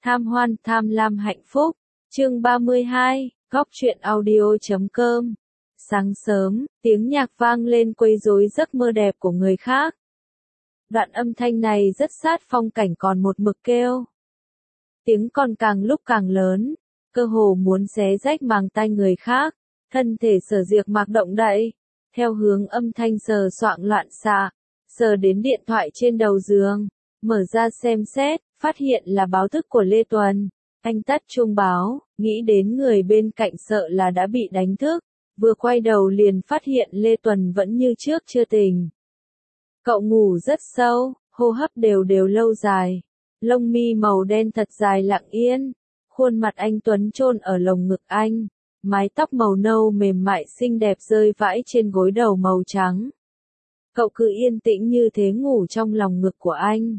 Tham hoan tham lam hạnh phúc. Chương 32, góc truyện audio.com. Sáng sớm, tiếng nhạc vang lên quấy rối giấc mơ đẹp của người khác. Đoạn âm thanh này rất sát phong cảnh còn một mực kêu. Tiếng còn càng lúc càng lớn, cơ hồ muốn xé rách màng tai người khác. Thân thể Sở Diệc Mạc động đậy, theo hướng âm thanh sờ soạng loạn xạ, sờ đến điện thoại trên đầu giường, mở ra xem xét, phát hiện là báo thức của Lê Tuần. Anh tắt chuông báo, nghĩ đến người bên cạnh sợ là đã bị đánh thức, vừa quay đầu liền phát hiện Lê Tuần vẫn như trước chưa tỉnh. Cậu ngủ rất sâu, hô hấp đều đều lâu dài, lông mi màu đen thật dài lặng yên, khuôn mặt anh tuấn chôn ở lồng ngực anh, mái tóc màu nâu mềm mại xinh đẹp rơi vãi trên gối đầu màu trắng. Cậu cứ yên tĩnh như thế ngủ trong lòng ngực của anh.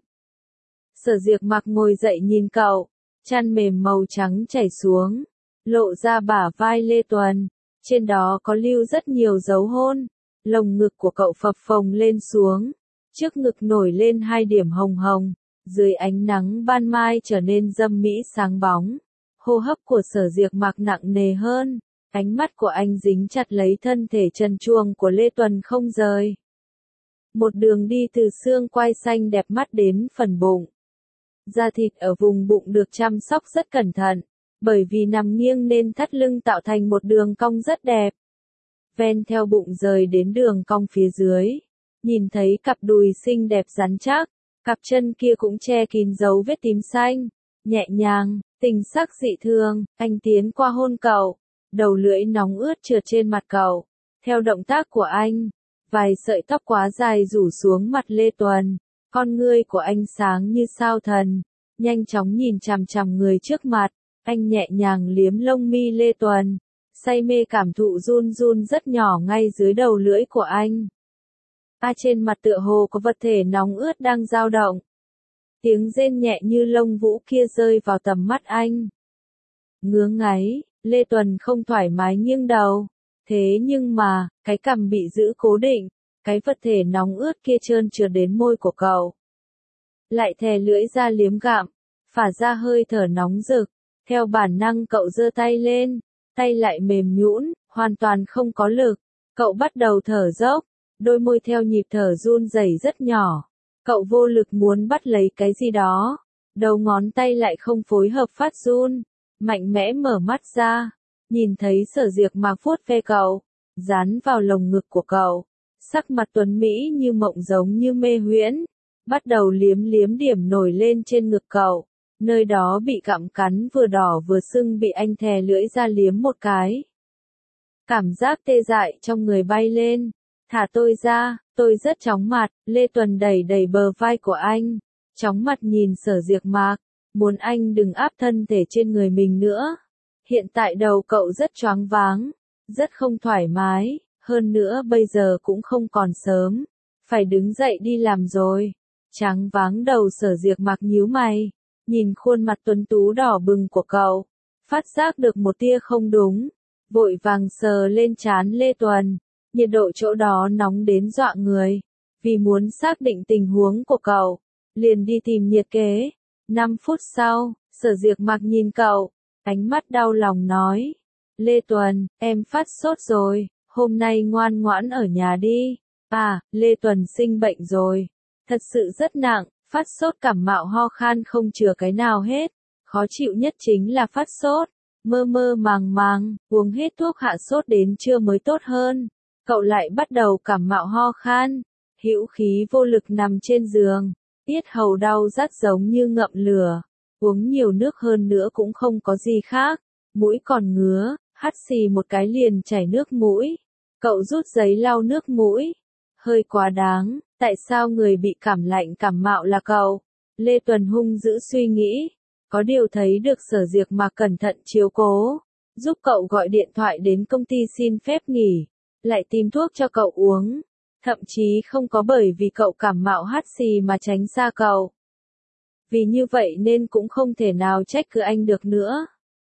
Sở Diệc Mạc ngồi dậy nhìn cậu, chăn mềm màu trắng chảy xuống, lộ ra bả vai Lê Tuần, trên đó có lưu rất nhiều dấu hôn, lồng ngực của cậu phập phồng lên xuống, trước ngực nổi lên hai điểm hồng hồng, dưới ánh nắng ban mai trở nên dâm mỹ sáng bóng. Hô hấp của Sở Diệc Mạc nặng nề hơn, ánh mắt của anh dính chặt lấy thân thể trần truồng của Lê Tuần không rời. Một đường đi từ xương quai xanh đẹp mắt đến phần bụng. Da thịt ở vùng bụng được chăm sóc rất cẩn thận, bởi vì nằm nghiêng nên thắt lưng tạo thành một đường cong rất đẹp. Ven theo bụng rời đến đường cong phía dưới, nhìn thấy cặp đùi xinh đẹp rắn chắc, cặp chân kia cũng che kín dấu vết tím xanh, nhẹ nhàng, tình sắc dị thường, anh tiến qua hôn cậu, đầu lưỡi nóng ướt trượt trên mặt cậu. Theo động tác của anh, vài sợi tóc quá dài rủ xuống mặt Lê Tuần, con ngươi của anh sáng như sao thần, nhanh chóng nhìn chằm chằm người trước mặt, anh nhẹ nhàng liếm lông mi Lê Tuần, say mê cảm thụ run run rất nhỏ ngay dưới đầu lưỡi của anh. Trên mặt tựa hồ có vật thể nóng ướt đang dao động. Tiếng rên nhẹ như lông vũ kia rơi vào tầm mắt anh. Ngứa ngáy, Lê Tuần không thoải mái nghiêng đầu. Thế nhưng mà, cái cằm bị giữ cố định, cái vật thể nóng ướt kia trơn trượt đến môi của cậu. Lại thè lưỡi ra liếm gặm, phả ra hơi thở nóng rực. Theo bản năng cậu giơ tay lên, tay lại mềm nhũn, hoàn toàn không có lực. Cậu bắt đầu thở dốc, đôi môi theo nhịp thở run rẩy rất nhỏ. Cậu vô lực muốn bắt lấy cái gì đó, đầu ngón tay lại không phối hợp phát run, mạnh mẽ mở mắt ra, nhìn thấy Sở Diệc Mạc vuốt ve cậu, dán vào lồng ngực của cậu, sắc mặt tuấn mỹ như mộng giống như mê huyễn, bắt đầu liếm liếm điểm nổi lên trên ngực cậu, nơi đó bị gặm cắn vừa đỏ vừa sưng bị anh thè lưỡi ra liếm một cái. Cảm giác tê dại trong người bay lên. Thả tôi ra, tôi rất chóng mặt, Lê Tuần đẩy đẩy bờ vai của anh, chóng mặt nhìn Sở Diệc Mạc, muốn anh đừng áp thân thể trên người mình nữa. Hiện tại đầu cậu rất choáng váng, rất không thoải mái, hơn nữa bây giờ cũng không còn sớm, phải đứng dậy đi làm rồi. Choáng váng đầu Sở Diệc Mạc nhíu mày, nhìn khuôn mặt tuấn tú đỏ bừng của cậu, phát giác được một tia không đúng, vội vàng sờ lên trán Lê Tuần. Nhiệt độ chỗ đó nóng đến dọa người, vì muốn xác định tình huống của cậu, liền đi tìm nhiệt kế. 5 phút sau, Sở Diệc Mạc nhìn cậu, ánh mắt đau lòng nói, Lê Tuần, em phát sốt rồi, hôm nay ngoan ngoãn ở nhà đi. Lê Tuần sinh bệnh rồi, thật sự rất nặng, phát sốt cảm mạo ho khan không chừa cái nào hết, khó chịu nhất chính là phát sốt, mơ mơ màng màng, uống hết thuốc hạ sốt đến trưa mới tốt hơn. Cậu lại bắt đầu cảm mạo ho khan, hữu khí vô lực nằm trên giường, tiết hầu đau rát giống như ngậm lửa, uống nhiều nước hơn nữa cũng không có gì khác, mũi còn ngứa, hắt xì một cái liền chảy nước mũi. Cậu rút giấy lau nước mũi, hơi quá đáng, tại sao người bị cảm lạnh cảm mạo là cậu? Lê Tuần hung dữ suy nghĩ, có điều thấy được Sở Diệc Mạc cẩn thận chiếu cố, giúp cậu gọi điện thoại đến công ty xin phép nghỉ. Lại tìm thuốc cho cậu uống, thậm chí không có bởi vì cậu cảm mạo hắt xì mà tránh xa cậu. Vì như vậy nên cũng không thể nào trách cứ anh được nữa.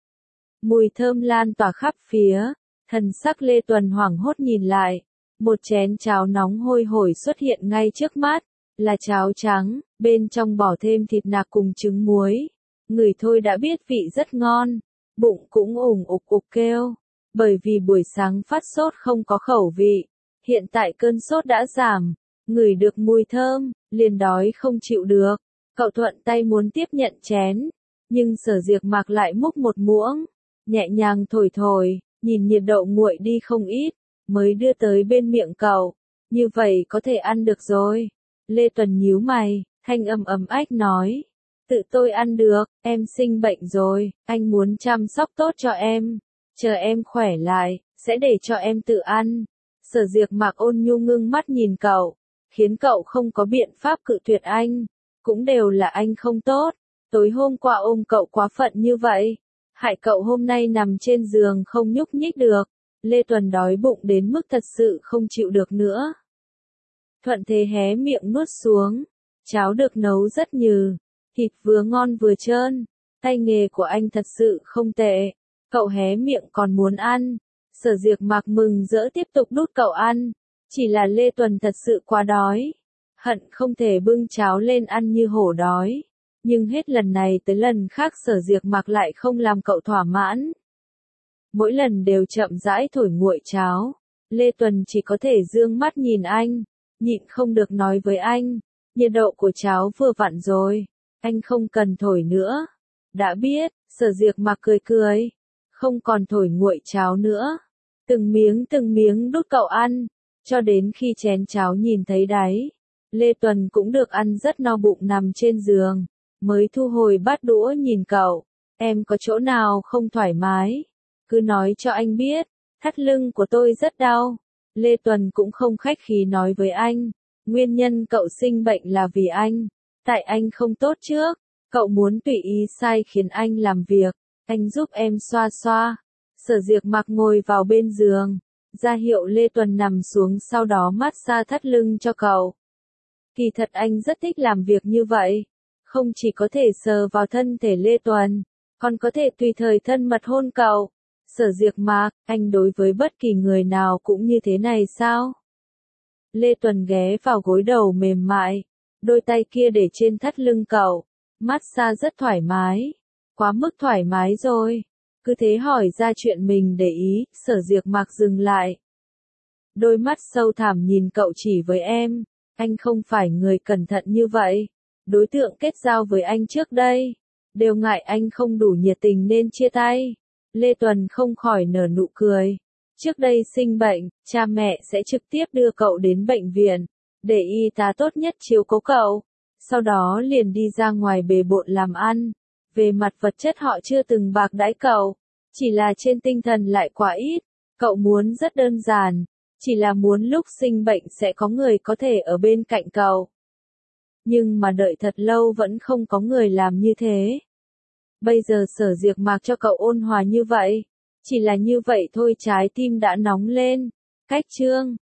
Mùi thơm lan tỏa khắp phía, thần sắc Lê Tuần hoảng hốt nhìn lại, một chén cháo nóng hôi hổi xuất hiện ngay trước mắt, là cháo trắng, bên trong bỏ thêm thịt nạc cùng trứng muối. ngửi thôi đã biết vị rất ngon, bụng cũng ủng ục ục kêu, bởi vì buổi sáng phát sốt không có khẩu vị, hiện tại cơn sốt đã giảm, ngửi được mùi thơm, liền đói không chịu được, cậu thuận tay muốn tiếp nhận chén, nhưng Sở Diệc Mạc lại múc một muỗng, nhẹ nhàng thổi thổi, nhìn nhiệt độ nguội đi không ít, mới đưa tới bên miệng cậu, như vậy có thể ăn được rồi. Lê Tuần nhíu mày, thanh âm ấm ách nói, tự tôi ăn được, em sinh bệnh rồi, anh muốn chăm sóc tốt cho em, chờ em khỏe lại, sẽ để cho em tự ăn. Sở Diệc Mạc ôn nhu ngưng mắt nhìn cậu, khiến cậu không có biện pháp cự tuyệt anh, cũng đều là anh không tốt, tối hôm qua ôm cậu quá phận như vậy, hại cậu hôm nay nằm trên giường không nhúc nhích được. Lê Tuần đói bụng đến mức thật sự không chịu được nữa. Thuận thế hé miệng nuốt xuống, cháo được nấu rất nhừ, thịt vừa ngon vừa trơn, tay nghề của anh thật sự không tệ, cậu hé miệng còn muốn ăn. Sở Diệc Mạc mừng rỡ tiếp tục đút cậu ăn, chỉ là Lê Tuần thật sự quá đói, hận không thể bưng cháo lên ăn như hổ đói, nhưng hết lần này tới lần khác Sở Diệc Mạc lại không làm cậu thỏa mãn. Mỗi lần đều chậm rãi thổi nguội cháo, Lê Tuần chỉ có thể dương mắt nhìn anh, nhịn không được nói với anh, nhiệt độ của cháo vừa vặn rồi, anh không cần thổi nữa. Đã biết, Sở Diệc Mạc cười cười, không còn thổi nguội cháo nữa, từng miếng đút cậu ăn, cho đến khi chén cháo nhìn thấy đáy, Lê Tuần cũng được ăn rất no bụng nằm trên giường, mới thu hồi bát đũa nhìn cậu, em có chỗ nào không thoải mái? Cứ nói cho anh biết, thắt lưng của tôi rất đau. Lê Tuần cũng không khách khí nói với anh, nguyên nhân cậu sinh bệnh là vì anh, tại anh không tốt trước, cậu muốn tùy ý sai khiến anh làm việc, anh giúp em xoa xoa. Sở Diệc Mạc ngồi vào bên giường, ra hiệu Lê Tuần nằm xuống sau đó massage thắt lưng cho cậu. Kỳ thật anh rất thích làm việc như vậy, không chỉ có thể sờ vào thân thể Lê Tuần, còn có thể tùy thời thân mật hôn cậu. Sở Diệc Mạc, anh đối với bất kỳ người nào cũng như thế này sao? Lê Tuần ghé vào gối đầu mềm mại, đôi tay kia để trên thắt lưng cậu, massage rất thoải mái, quá mức thoải mái rồi. Cứ thế hỏi ra chuyện mình để ý, Sở Diệc Mạc dừng lại. Đôi mắt sâu thẳm nhìn cậu chỉ với em, anh không phải người cẩn thận như vậy. Đối tượng kết giao với anh trước đây, đều ngại anh không đủ nhiệt tình nên chia tay. Lê Tuần không khỏi nở nụ cười. Trước đây sinh bệnh, cha mẹ sẽ trực tiếp đưa cậu đến bệnh viện, để y tá tốt nhất chiếu cố cậu. Sau đó liền đi ra ngoài bề bộn làm ăn. Về mặt vật chất họ chưa từng bạc đãi cậu, chỉ là trên tinh thần lại quá ít. Cậu muốn rất đơn giản, chỉ là muốn lúc sinh bệnh sẽ có người có thể ở bên cạnh cậu. Nhưng mà đợi thật lâu vẫn không có người làm như thế. Bây giờ Sở Diệc Mạc cho cậu ôn hòa như vậy, chỉ là như vậy thôi trái tim đã nóng lên. Cách chương